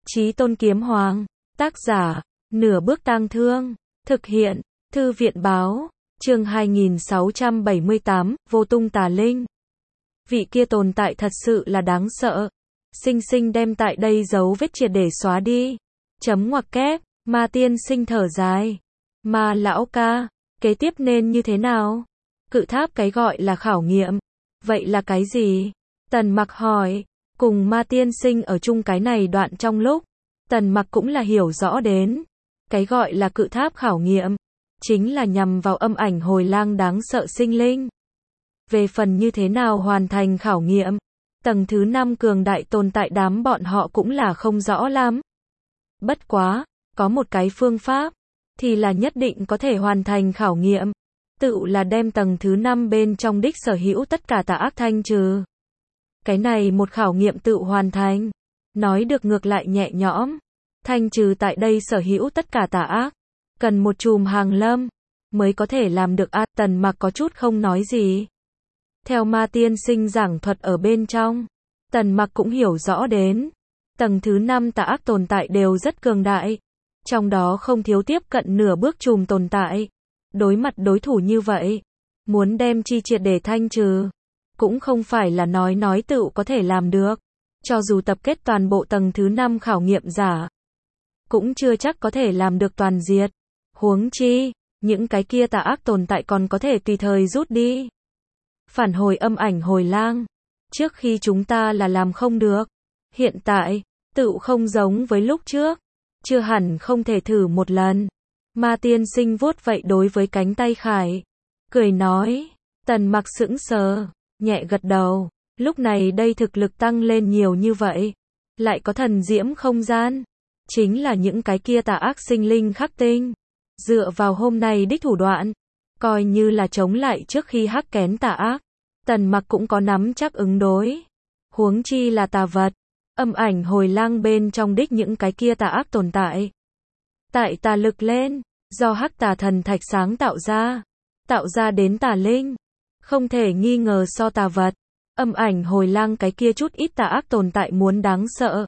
Chí Tôn Kiếm Hoàng. Tác giả, Nửa Bước Tang Thương. Thực hiện, Thư viện báo. Chương 2678, Vô Tung Tà Linh. Vị kia tồn tại thật sự là đáng sợ. Sinh sinh đem tại đây dấu vết triệt để xóa đi. Chấm ngoặc kép, Ma tiên sinh thở dài. Ma lão ca, kế tiếp nên như thế nào? Cự tháp cái gọi là khảo nghiệm. Vậy là cái gì? Tần Mặc hỏi. Cùng Ma tiên sinh ở chung cái này đoạn trong lúc, Tần Mặc cũng là hiểu rõ đến. Cái gọi là cự tháp khảo nghiệm, chính là nhằm vào âm ảnh hồi lang đáng sợ sinh linh. Về phần như thế nào hoàn thành khảo nghiệm, tầng thứ 5 cường đại tồn tại đám bọn họ cũng là không rõ lắm. Bất quá, có một cái phương pháp, thì là nhất định có thể hoàn thành khảo nghiệm. Tự là đem tầng thứ 5 bên trong đích sở hữu tất cả tà ác thanh trừ. Cái này một khảo nghiệm tự hoàn thành, nói được ngược lại nhẹ nhõm. Thanh trừ tại đây sở hữu tất cả tà ác, cần một chùm hàng lâm, mới có thể làm được. Tần Mặc có chút không nói gì. Theo Ma tiên sinh giảng thuật ở bên trong, Tần Mặc cũng hiểu rõ đến. Tầng thứ 5 tà ác tồn tại đều rất cường đại. Trong đó không thiếu tiếp cận nửa bước chùm tồn tại. Đối mặt đối thủ như vậy, muốn đem chi triệt để thanh trừ, cũng không phải là nói tự có thể làm được. Cho dù tập kết toàn bộ tầng thứ 5 khảo nghiệm giả, cũng chưa chắc có thể làm được toàn diệt. Huống chi, những cái kia tà ác tồn tại còn có thể tùy thời rút đi. Phản hồi âm ảnh hồi lang, trước khi chúng ta là làm không được. Hiện tại, tự không giống với lúc trước, chưa hẳn không thể thử một lần. Ma tiên sinh vuốt vậy đối với cánh tay khải, cười nói. Tần Mặc sững sờ, nhẹ gật đầu. Lúc này đây thực lực tăng lên nhiều như vậy, lại có thần diễm không gian, chính là những cái kia tà ác sinh linh khắc tinh. Dựa vào hôm nay đích thủ đoạn, coi như là chống lại trước khi hắc kén tà ác, Tần Mặc cũng có nắm chắc ứng đối. Huống chi là tà vật, âm ảnh hồi lang bên trong đích những cái kia tà ác tồn tại. Tại tà lực lên, do hắc tà thần thạch sáng tạo ra đến tà linh, không thể nghi ngờ so tà vật, âm ảnh hồi lang cái kia chút ít tà ác tồn tại muốn đáng sợ.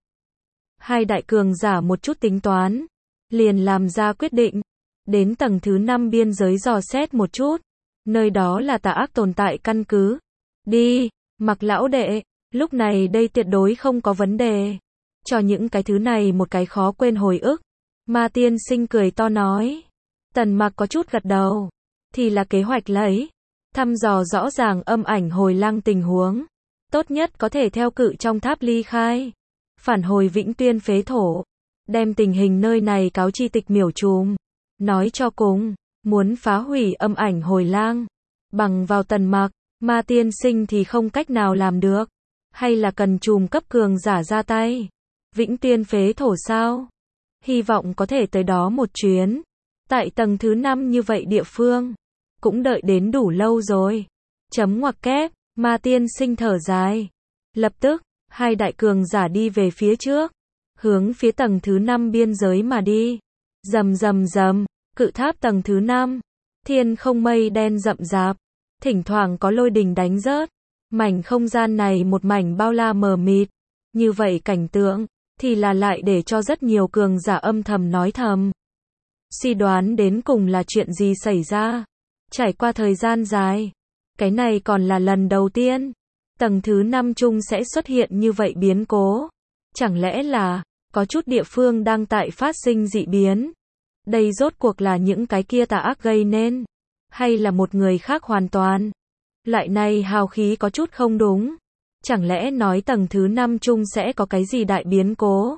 Hai đại cường giả một chút tính toán, liền làm ra quyết định, đến tầng thứ 5 biên giới dò xét một chút, nơi đó là tà ác tồn tại căn cứ. Đi, Mặc lão đệ, lúc này đây tuyệt đối không có vấn đề. Cho những cái thứ này một cái khó quên hồi ức. Ma tiên sinh cười to nói. Tần Mặc có chút gật đầu, thì là kế hoạch lấy, thăm dò rõ ràng âm ảnh hồi lang tình huống, tốt nhất có thể theo cự trong tháp ly khai, phản hồi Vĩnh Tuyên phế thổ, đem tình hình nơi này cáo chi tịch miểu trùm, nói cho cùng, muốn phá hủy âm ảnh hồi lang, bằng vào Tần Mặc, Ma tiên sinh thì không cách nào làm được, hay là cần trùm cấp cường giả ra tay. Vĩnh Tuyên phế thổ sao? Hy vọng có thể tới đó một chuyến. Tại tầng thứ 5 như vậy địa phương, cũng đợi đến đủ lâu rồi. Chấm ngoặc kép, Ma tiên sinh thở dài. Lập tức, hai đại cường giả đi về phía trước, hướng phía tầng thứ 5 biên giới mà đi. Rầm rầm rầm, cự tháp tầng thứ 5, thiên không mây đen rậm rạp, thỉnh thoảng có lôi đình đánh rớt. Mảnh không gian này một mảnh bao la mờ mịt. Như vậy cảnh tượng, thì là lại để cho rất nhiều cường giả âm thầm nói thầm. Suy đoán đến cùng là chuyện gì xảy ra. Trải qua thời gian dài, cái này còn là lần đầu tiên. Tầng thứ 5 chung sẽ xuất hiện như vậy biến cố. Chẳng lẽ là, có chút địa phương đang tại phát sinh dị biến. Đây rốt cuộc là những cái kia tà ác gây nên. Hay là một người khác hoàn toàn. Loại này hào khí có chút không đúng. Chẳng lẽ nói tầng thứ 5 chung sẽ có cái gì đại biến cố?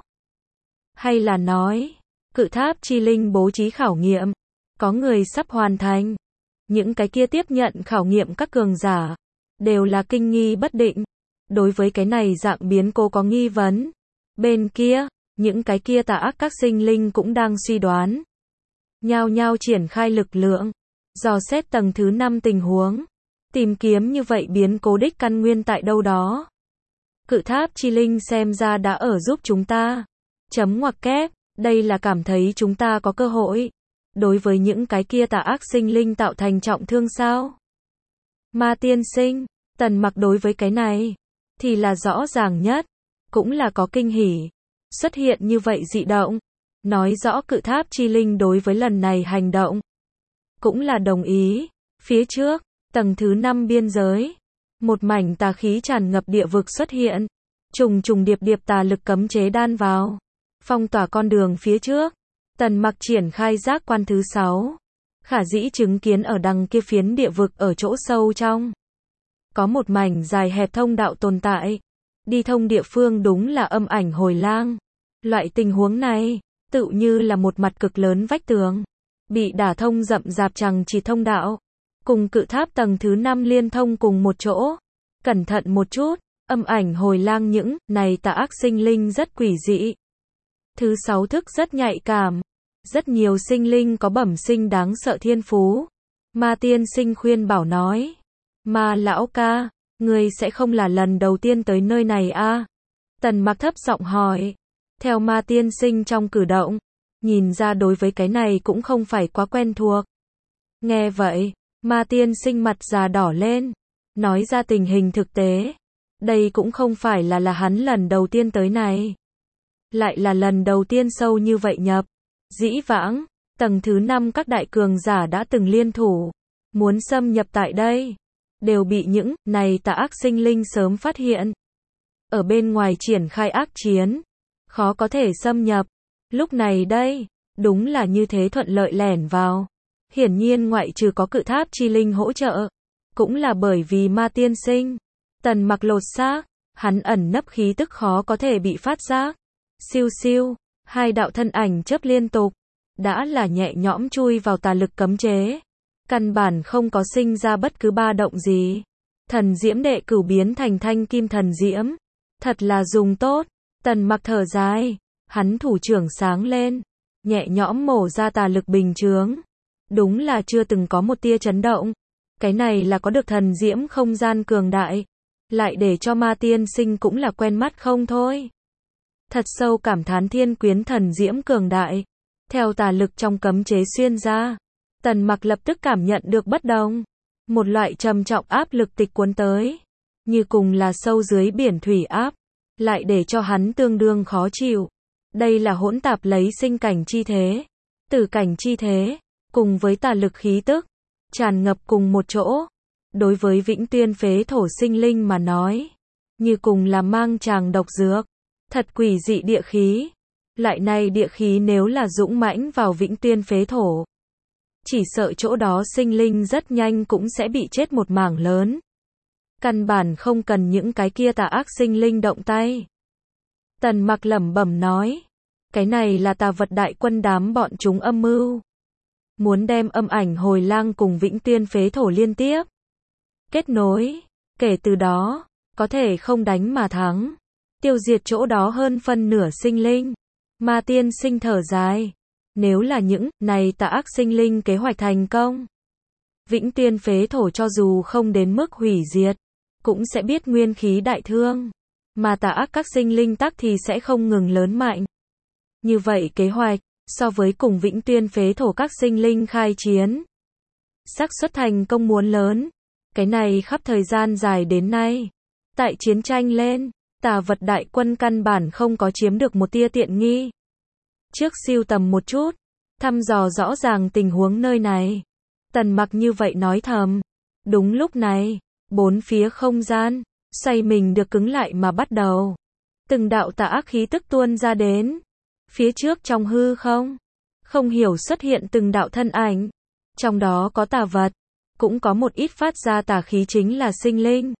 Hay là nói, cự tháp chi linh bố trí khảo nghiệm, có người sắp hoàn thành. Những cái kia tiếp nhận khảo nghiệm các cường giả, đều là kinh nghi bất định. Đối với cái này dạng biến cố có nghi vấn. Bên kia, những cái kia tà ác các sinh linh cũng đang suy đoán. Nhao nhao triển khai lực lượng, dò xét tầng thứ 5 tình huống. Tìm kiếm như vậy biến cố đích căn nguyên tại đâu đó. Cự tháp chi linh xem ra đã ở giúp chúng ta. Chấm ngoặc kép, đây là cảm thấy chúng ta có cơ hội. Đối với những cái kia tà ác sinh linh tạo thành trọng thương sao? Ma tiên sinh, Tần Mặc đối với cái này, thì là rõ ràng nhất. Cũng là có kinh hỉ. xuất hiện như vậy dị động, nói rõ cự tháp chi linh đối với lần này hành động cũng là đồng ý. Phía trước, tầng thứ 5 biên giới, một mảnh tà khí tràn ngập địa vực xuất hiện, trùng trùng điệp điệp tà lực cấm chế đan vào, phong tỏa con đường phía trước. Tần Mặc triển khai giác quan thứ 6, khả dĩ chứng kiến ở đằng kia phiến địa vực ở chỗ sâu trong, có một mảnh dài hẹp thông đạo tồn tại, đi thông địa phương đúng là âm ảnh hồi lang. Loại tình huống này, tựu như là một mặt cực lớn vách tường, bị đả thông rậm rạp chằng chỉ thông đạo, cùng cự tháp tầng thứ 5 liên thông cùng một chỗ. Cẩn thận một chút, âm ảnh hồi lang những này tà ác sinh linh rất quỷ dị. Thứ 6 thức rất nhạy cảm, rất nhiều sinh linh có bẩm sinh đáng sợ thiên phú. Ma tiên sinh khuyên bảo nói, Ma lão ca, ngươi sẽ không là lần đầu tiên tới nơi này a? Tần Mặc thấp giọng hỏi. Theo ma tiên sinh trong cử động, nhìn ra đối với cái này cũng không phải quá quen thuộc. Nghe vậy, ma tiên sinh mặt già đỏ lên, nói ra tình hình thực tế. Đây cũng không phải là hắn lần đầu tiên tới này, lại là lần đầu tiên sâu như vậy nhập. Dĩ vãng, tầng thứ 5 các đại cường giả đã từng liên thủ, muốn xâm nhập tại đây, đều bị những này tà ác sinh linh sớm phát hiện. Ở bên ngoài triển khai ác chiến, khó có thể xâm nhập. Lúc này đây, đúng là như thế thuận lợi lẻn vào. Hiển nhiên ngoại trừ có cự tháp chi linh hỗ trợ, cũng là bởi vì ma tiên sinh. Tần Mặc lột xác, hắn ẩn nấp khí tức khó có thể bị phát giác. Siêu siêu, hai đạo thân ảnh chớp liên tục, đã là nhẹ nhõm chui vào tà lực cấm chế. Căn bản không có sinh ra bất cứ ba động gì. Thần diễm đệ cửu biến thành thanh kim thần diễm, thật là dùng tốt. Tần Mặc thở dài, hắn thủ trưởng sáng lên, nhẹ nhõm mổ ra tà lực bình chướng. Đúng là chưa từng có một tia chấn động. Cái này là có được thần diễm không gian cường đại, lại để cho ma tiên sinh cũng là quen mắt không thôi. Thật sâu cảm thán thiên quyến thần diễm cường đại. Theo tà lực trong cấm chế xuyên ra, Tần Mặc lập tức cảm nhận được bất đồng. Một loại trầm trọng áp lực tịch cuốn tới, như cùng là sâu dưới biển thủy áp, lại để cho hắn tương đương khó chịu. Đây là hỗn tạp lấy sinh cảnh chi thế, tử cảnh chi thế, cùng với tà lực khí tức, tràn ngập cùng một chỗ. Đối với Vĩnh Tuyên phế thổ sinh linh mà nói, như cùng là mang tràng độc dược, thật quỷ dị địa khí. Lại này địa khí nếu là dũng mãnh vào Vĩnh Tuyên phế thổ, chỉ sợ chỗ đó sinh linh rất nhanh cũng sẽ bị chết một mảng lớn. Căn bản không cần những cái kia tà ác sinh linh động tay. Tần Mặc lẩm bẩm nói, cái này là tà vật đại quân đám bọn chúng âm mưu, muốn đem âm ảnh hồi lang cùng Vĩnh Tuyên phế thổ liên tiếp kết nối, kể từ đó có thể không đánh mà thắng, tiêu diệt chỗ đó hơn phân nửa sinh linh. Ma tiên sinh thở dài, nếu là những này tà ác sinh linh kế hoạch thành công, Vĩnh Tuyên phế thổ cho dù không đến mức hủy diệt, cũng sẽ biết nguyên khí đại thương, mà tà ác các sinh linh tắc thì sẽ không ngừng lớn mạnh. Như vậy kế hoạch, so với cùng Vĩnh Tuyên phế thổ các sinh linh khai chiến, xác suất thành công muốn lớn. Cái này khắp thời gian dài đến nay, tại chiến tranh lên, tà vật đại quân căn bản không có chiếm được một tia tiện nghi. Trước siêu tầm một chút, thăm dò rõ ràng tình huống nơi này, Tần Mặc như vậy nói thầm. Đúng lúc này, bốn phía không gian xoay mình được cứng lại mà bắt đầu. Từng đạo tà ác khí tức tuôn ra đến. Phía trước trong hư không hiểu xuất hiện từng đạo thân ảnh. Trong đó có tà vật, cũng có một ít phát ra tà khí chính là sinh linh.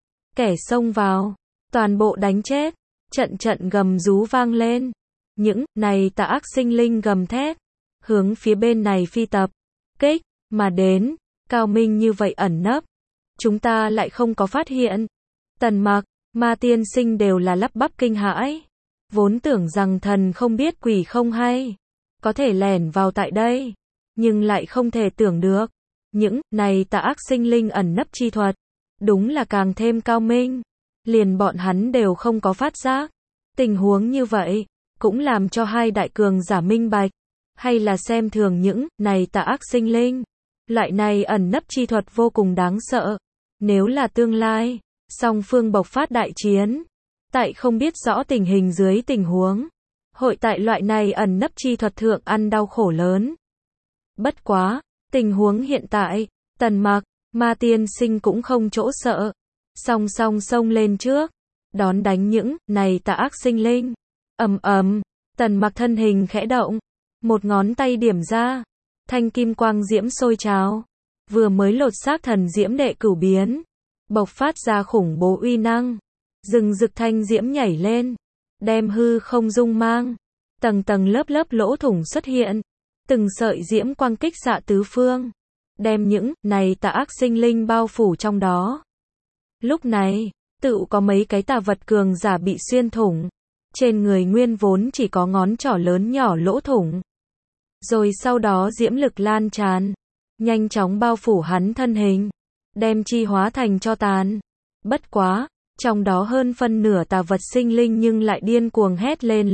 Kẻ xông vào, toàn bộ đánh chết. Trận trận gầm rú vang lên. Những này tà ác sinh linh gầm thét, hướng phía bên này phi tập kích mà đến. Cao minh như vậy ẩn nấp, chúng ta lại không có phát hiện. Tần Mặc, ma tiên sinh đều là lắp bắp kinh hãi. Vốn tưởng rằng thần không biết quỷ không hay, có thể lẻn vào tại đây, nhưng lại không thể tưởng được, những này tà ác sinh linh ẩn nấp chi thuật, đúng là càng thêm cao minh. Liền bọn hắn đều không có phát giác. Tình huống như vậy, cũng làm cho hai đại cường giả minh bạch, hay là xem thường những này tà ác sinh linh. Loại này ẩn nấp chi thuật vô cùng đáng sợ. Nếu là tương lai, song phương bộc phát đại chiến, tại không biết rõ tình hình dưới tình huống, Hội tại loại này ẩn nấp chi thuật thượng ăn đau khổ lớn. Bất quá, tình huống hiện tại, Tần Mặc, Ma Tiên Sinh cũng không chỗ sợ. Song song xông lên trước, đón đánh những này tà ác sinh linh. Ầm ầm, Tần Mặc thân hình khẽ động, một ngón tay điểm ra, thanh kim quang diễm sôi trào, vừa mới lột xác thần diễm đệ cửu biến, bộc phát ra khủng bố uy năng, rừng rực thanh diễm nhảy lên, đem hư không dung mang, tầng tầng lớp lớp lỗ thủng xuất hiện, từng sợi diễm quang kích xạ tứ phương, đem những này tà ác sinh linh bao phủ trong đó. Lúc này, tựu có mấy cái tà vật cường giả bị xuyên thủng, trên người nguyên vốn chỉ có ngón trỏ lớn nhỏ lỗ thủng. Rồi sau đó diễm lực lan tràn, nhanh chóng bao phủ hắn thân hình, đem chi hóa thành tro tàn. Bất quá, trong đó hơn phân nửa tà vật sinh linh nhưng lại điên cuồng hét lên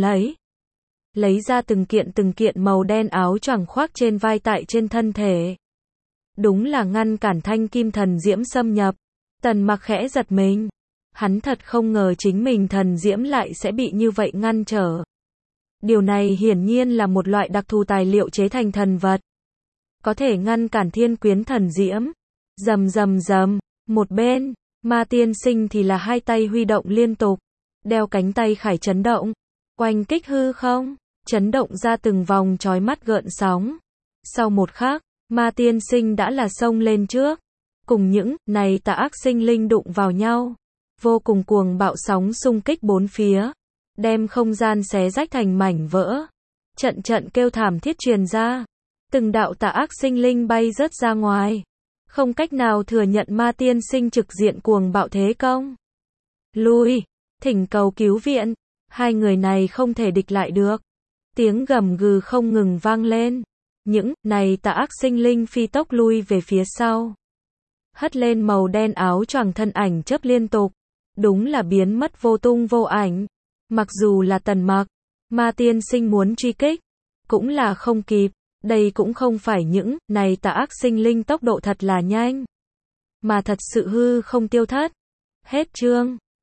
lấy ra từng kiện màu đen áo choàng khoác trên vai tại trên thân thể. Đúng là ngăn cản thanh kim thần diễm xâm nhập. Tần Mặc khẽ giật mình. Hắn thật không ngờ chính mình thần diễm lại sẽ bị như vậy ngăn trở. Điều này hiển nhiên là một loại đặc thù tài liệu chế thành thần vật. Có thể ngăn cản thiên quyến thần diễm. Rầm rầm rầm, một bên, Ma Tiên Sinh thì là hai tay huy động liên tục, đeo cánh tay khải chấn động, oanh kích hư không, chấn động ra từng vòng chói mắt gợn sóng. Sau một khắc, Ma Tiên Sinh đã là xông lên trước, cùng những này tà ác sinh linh đụng vào nhau, vô cùng cuồng bạo sóng xung kích bốn phía, đem không gian xé rách thành mảnh vỡ. Trận trận kêu thảm thiết truyền ra, từng đạo tà ác sinh linh bay rớt ra ngoài, không cách nào thừa nhận Ma Tiên Sinh trực diện cuồng bạo thế công. Lui, thỉnh cầu cứu viện, hai người này không thể địch lại được. Tiếng gầm gừ không ngừng vang lên, những này tà ác sinh linh phi tốc lui về phía sau. Hất lên màu đen áo choàng thân ảnh chớp liên tục, đúng là biến mất vô tung vô ảnh. Mặc dù là Tần Mặc, Ma Tiên Sinh muốn truy kích, cũng là không kịp. Đây cũng không phải những này tà ác sinh linh tốc độ thật là nhanh, mà thật sự hư không tiêu thất. Hết chương.